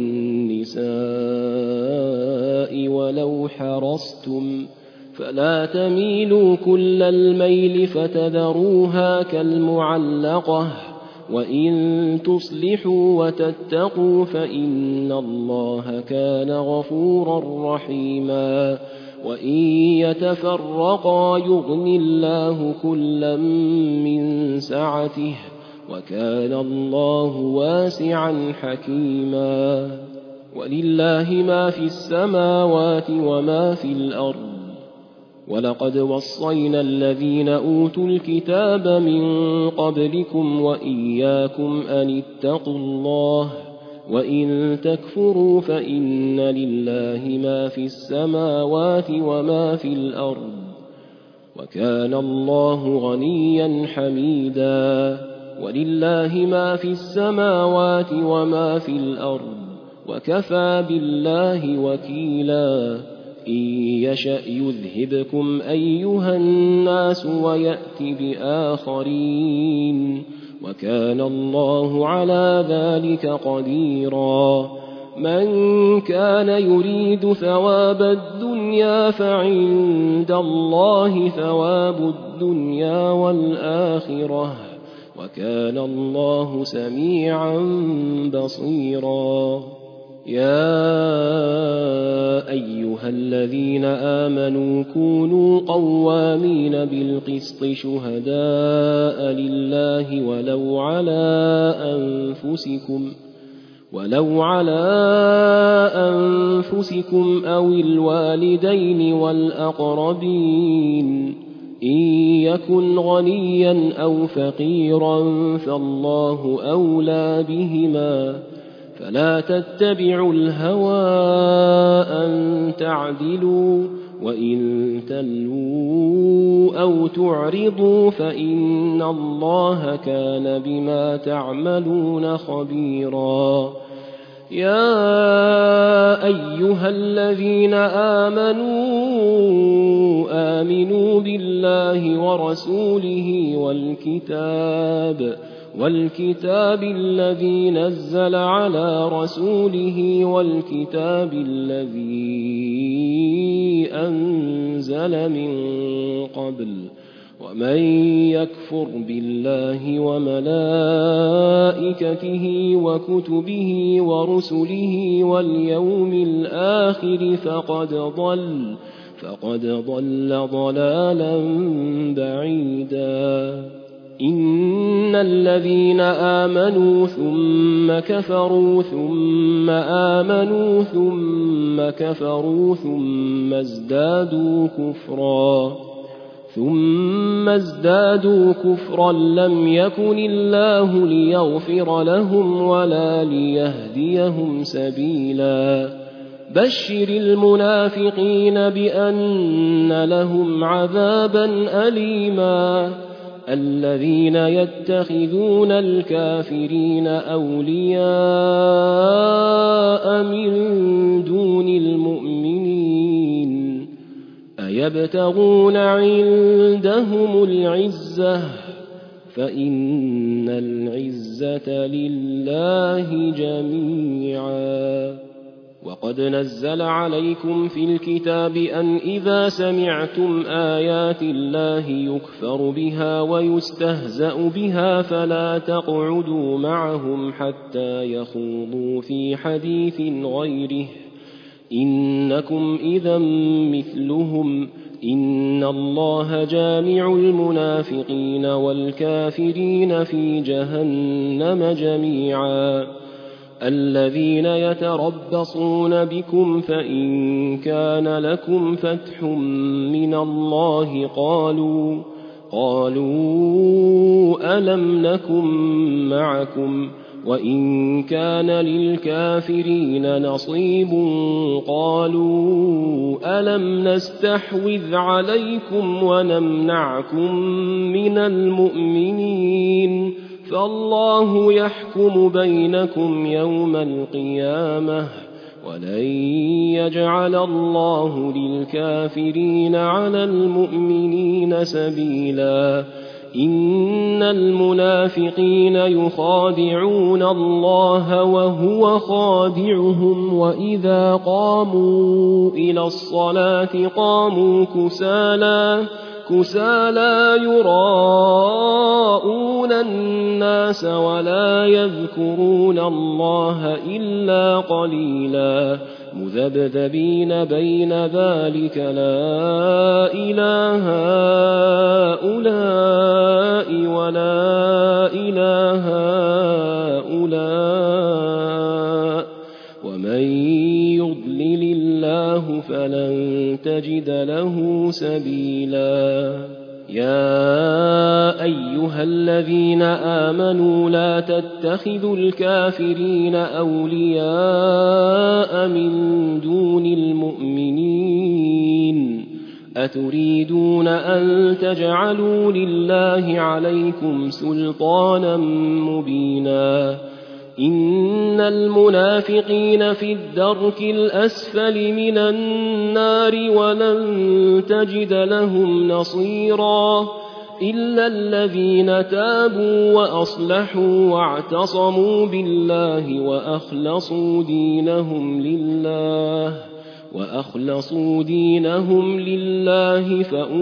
النساء ولو حرصتم فلا تميلوا كل الميل فتذروها كالمعلقة وإن تصلحوا وتتقوا فإن الله كان غفورا رحيما وإن يتفرقا يغن الله كلا من سعته وكان الله واسعا حكيما ولله ما في السماوات وما في الأرض ولقد وصينا الذين أوتوا الكتاب من قبلكم وإياكم أن اتقوا الله وإن تكفروا فإن لله ما في السماوات وما في الأرض وكان الله غنيا حميدا ولله ما في السماوات وما في الأرض وكفى بالله وكيلا إن يشأ يذهبكم أيها الناس ويأت بآخرين وكان الله على ذلك قديرا من كان يريد ثواب الدنيا الدنيا فعند الله ثواب الدنيا والآخرة وكان الله سميعا بصيرا يا أيها الذين آمنوا كونوا قوامين بالقسط شهداء لله ولو على أنفسكم أو الوالدين والأقربين إن يكن غنيا أو فقيرا فالله أولى بهما فلا تتبعوا الهوى أن تعدلوا وإن تلووا أو تعرضوا فإن الله كان بما تعملون خبيرا يا أيها الذين آمنوا بالله ورسوله والكتاب الذي نزل على رسوله والكتاب الذي أنزل من قبل ومن يكفر بالله وملائكته وكتبه ورسله واليوم الآخر فقد ضل ضلالا بعيدا إن الذين آمنوا ثم كفروا ثم آمنوا ثم كفروا ثم ازدادوا كفرا لم يكن الله ليغفر لهم ولا ليهديهم سبيلا بشر المنافقين بأن لهم عذابا أليما الذين يتخذون الكافرين أولياء من دون المؤمنين أيبتغون عندهم العزة فإن العزة لله جميعا وقد نزل عليكم في الكتاب أن إذا سمعتم آيات الله يكفر بها ويستهزأ بها فلا تقعدوا معهم حتى يخوضوا في حديث غيره إنكم إذا مثلهم إن الله جامع المنافقين والكافرين في جهنم جميعا الذين يتربصون بكم فإن كان لكم فتح من الله قالوا ألم نكن معكم وإن كان للكافرين نصيب قالوا ألم نستحوذ عليكم ونمنعكم من المؤمنين فالله يحكم بينكم يوم القيامة ولن يجعل الله للكافرين على المؤمنين سبيلا إن المنافقين يخادعون الله وهو خادعهم وإذا قاموا إلى الصلاة قاموا كسالى يراءون الناس ولا يذكرون الله إلا قليلا مذبذبين بين ذلك لا إله هؤلاء ولا إله هؤلاء ومن يضلل الله فلن تجد له سبيلا يا أيها الذين آمنوا لا تتخذوا الكافرين أولياء من دون المؤمنين أتريدون أن تجعلوا لله عليكم سلطانا مبينا إن المنافقين في الدرك الأسفل من النار ولن تجد لهم نصيرا إلا الذين تابوا وأصلحوا واعتصموا بالله وأخلصوا دينهم لله وأخلصوا دينهم لله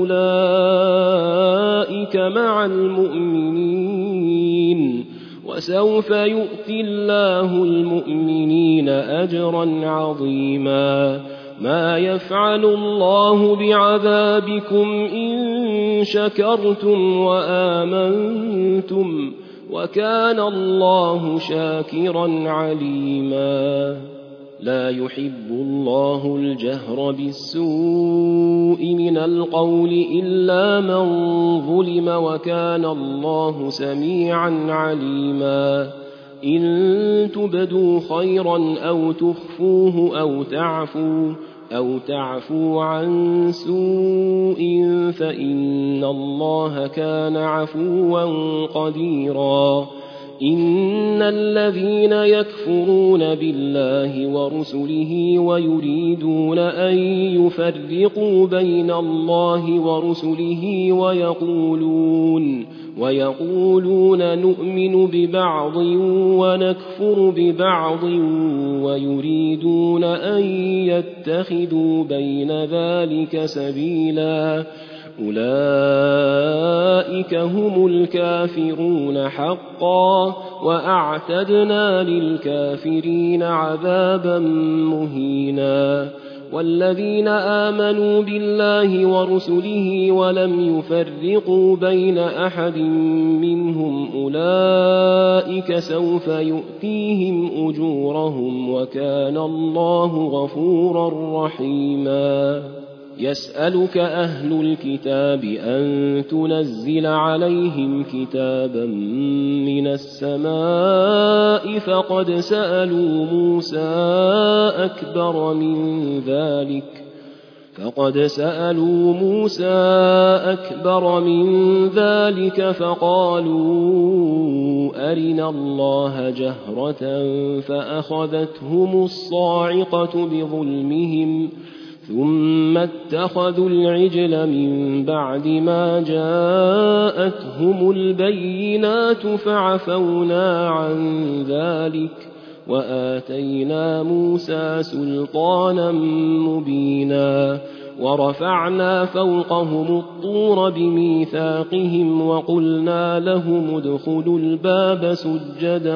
فأولئك مع المؤمنين وسوف يؤتي الله المؤمنين أجرا عظيما ما يفعل الله بعذابكم إن شكرتم وآمنتم وكان الله شاكرا عليما لا يحب الله الجهر بالسوء من القول إلا من ظلم وكان الله سميعا عليما إن تبدوا خيرا أو تخفوه أو تعفوا عن سوء فإن الله كان عفوا قديرا إن الذين يكفرون بالله ورسله ويريدون أن يفرقوا بين الله ورسله ويقولون نؤمن ببعض ونكفر ببعض ويريدون أن يتخذوا بين ذلك سبيلا أولئك هم الكافرون حقا وأعتدنا للكافرين عذابا مهينا والذين آمنوا بالله ورسله ولم يفرقوا بين أحد منهم أولئك سوف يؤتيهم أجورهم وكان الله غفورا رحيما يسألك أهل الكتاب أن تنزل عليهم كتابا من السماء فقد سألوا موسى أكبر من ذلك فقالوا أرنا الله جهرة فأخذتهم الصاعقة بظلمهم ثم اتخذوا العجل من بعد ما جاءتهم البينات فعفونا عن ذلك وآتينا موسى سلطانا مبينا ورفعنا فوقهم الطور بميثاقهم وقلنا لهم ادخلوا الباب سجدا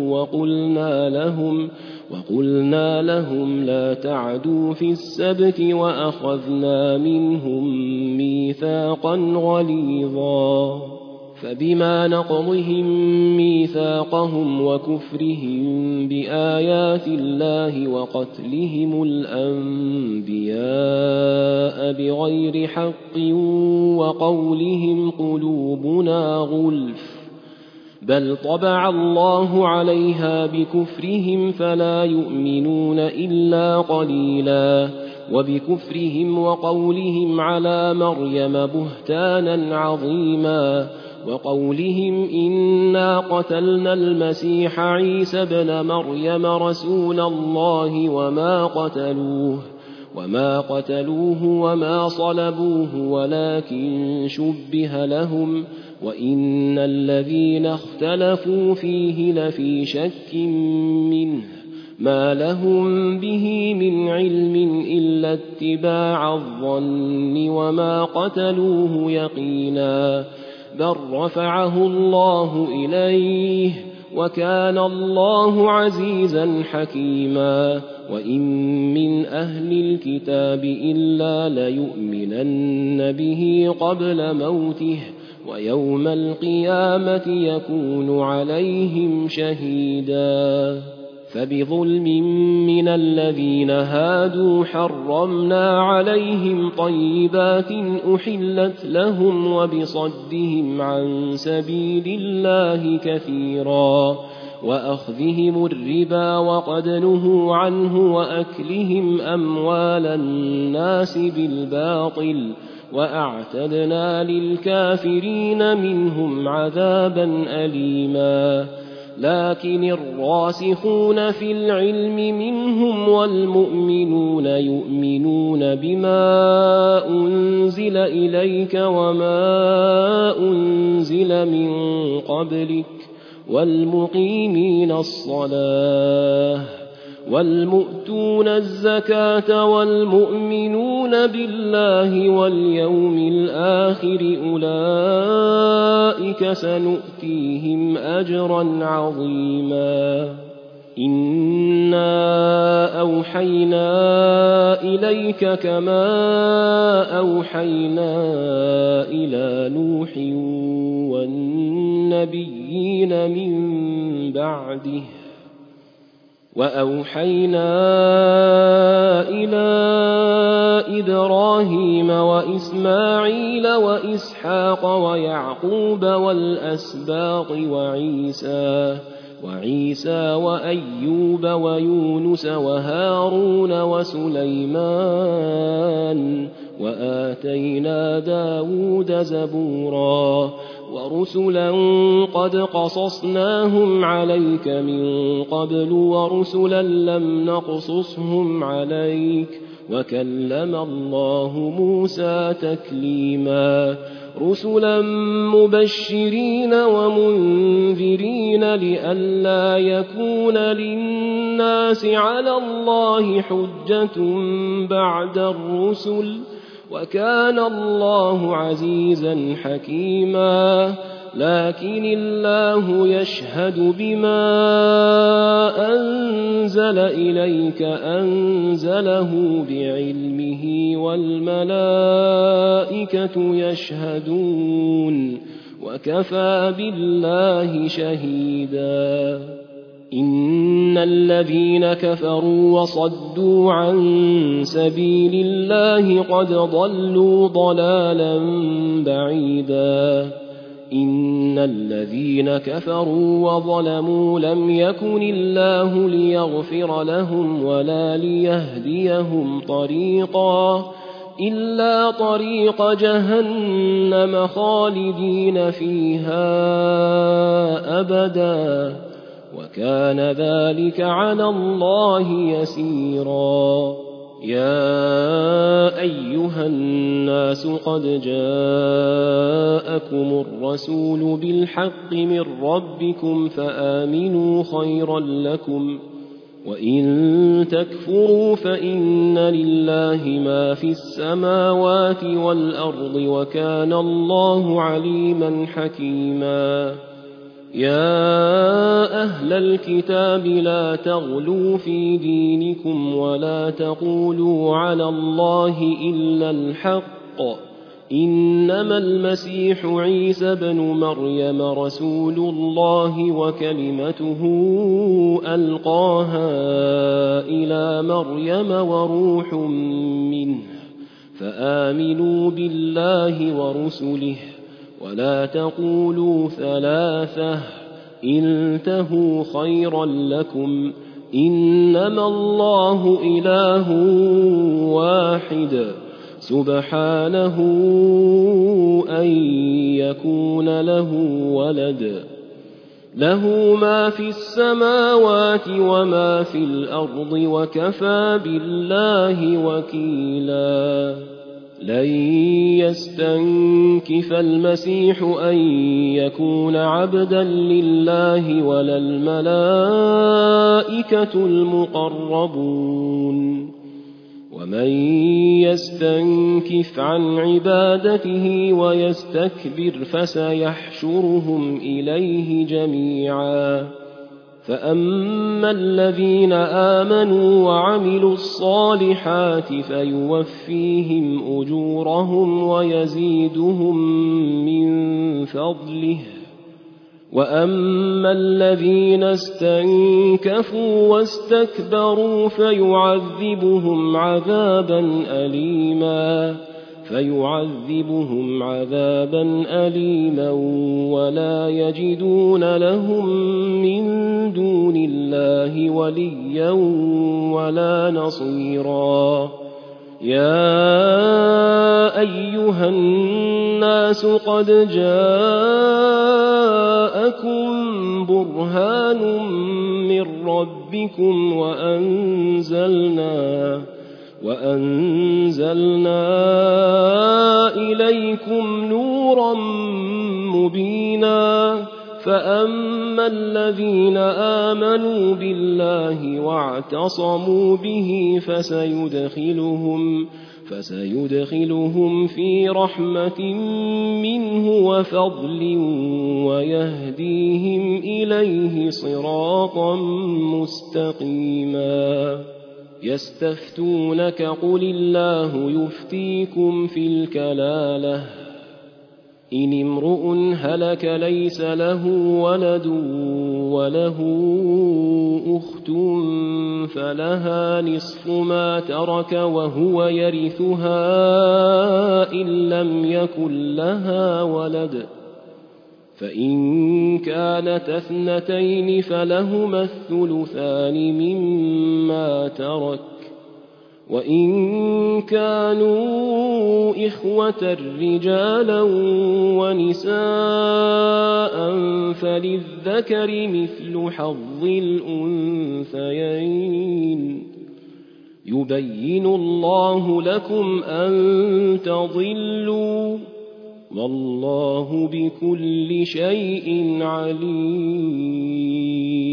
وقلنا لهم لا تعدوا في السبت وأخذنا منهم ميثاقا غليظا فبما نقضهم ميثاقهم وكفرهم بآيات الله وقتلهم الأنبياء بغير حق وقولهم قلوبنا غلف بل طبع الله عليها بكفرهم فلا يؤمنون إلا قليلا وبكفرهم وقولهم على مريم بهتانا عظيما وقولهم إنا قتلنا المسيح عيسى ابن مريم رسول الله وما قتلوه وما صلبوه ولكن شبه لهم وإن الذين اختلفوا فيه لفي شك منه ما لهم به من علم إلا اتباع الظن وما قتلوه يقينا بل رفعه الله إليه وكان الله عزيزا حكيما وإن من أهل الكتاب إلا ليؤمنن به قبل موته ويوم القيامة يكون عليهم شهيدا فبظلم من الذين هادوا حرمنا عليهم طيبات أحلت لهم وبصدهم عن سبيل الله كثيرا وأخذهم الربا وقد نهوا عنه وأكلهم أموال الناس بالباطل وأعتدنا للكافرين منهم عذابا أليما لكن الراسخون في العلم منهم والمؤمنون يؤمنون بما أنزل إليك وما أنزل من قبلك والمقيمين الصلاة والمؤتون الزكاة والمؤمنون بالله واليوم الآخر أولئك سنؤتيهم أجرا عظيما إنا أوحينا إليك كما أوحينا إلى نوح والنبيين من بعده وأوحينا إلى إبراهيم وإسماعيل وإسحاق ويعقوب والأسباط وعيسى وأيوب ويونس وهارون وسليمان وآتينا داود زبورا ورسلا قد قصصناهم عليك من قبل ورسلا لم نقصصهم عليك وكلم الله موسى تكليما رسلا مبشرين ومنذرين لئلا يكون للناس على الله حجة بعد الرسل وكان الله عزيزا حكيما لكن الله يشهد بما أنزل إليك أنزله بعلمه والملائكة يشهدون وكفى بالله شهيدا إن الذين كفروا وصدوا عن سبيل الله قد ضلوا ضلالا بعيدا إن الذين كفروا وظلموا لم يكن الله ليغفر لهم ولا ليهديهم طريقا إلا طريق جهنم خالدين فيها أبدا وكان ذلك على الله يسيرا يا أيها الناس قد جاءكم الرسول بالحق من ربكم فآمنوا خيرا لكم وإن تكفروا فإن لله ما في السماوات والأرض وكان الله عليما حكيما يا أهل الكتاب لا تغلوا في دينكم ولا تقولوا على الله إلا الحق إنما المسيح عيسى بن مريم رسول الله وكلمته ألقاها إلى مريم وروح منه فآمنوا بالله ورسله ولا تقولوا ثلاثة انتهوا خيرا لكم إنما الله إله واحد سبحانه أن يكون له ولد له ما في السماوات وما في الأرض وكفى بالله وكيلا لن يستنكف المسيح أن يكون عبدا لله ولا الملائكة المقربون ومن يستنكف عن عبادته ويستكبر فسيحشرهم إليه جميعا فأما الذين آمنوا وعملوا الصالحات فيوفيهم أجورهم ويزيدهم من فضله وأما الذين استنكفوا واستكبروا فيعذبهم عذابا أليما ولا يجدون لهم من دون الله وليا ولا نصيرا يا أيها الناس قد جاءكم برهان من ربكم وأنزلنا إليكم نورا مبينا فأما الذين آمنوا بالله واعتصموا به فسيدخلهم في رحمة منه وفضل ويهديهم إليه صراطا مستقيما. يستفتونك قل الله يفتيكم في الكلالة إن امرؤ هلك ليس له ولد وله أخت فلها نصف ما ترك وهو يرثها إن لم يكن لها ولد، فإن كانت اثنتين فلهما الثلثان مما ترك، وإن كانوا إخوة رجالا ونساء فللذكر مثل حظ الأنثيين. يبين الله لكم أن تضلوا والله بكل شيء عليم.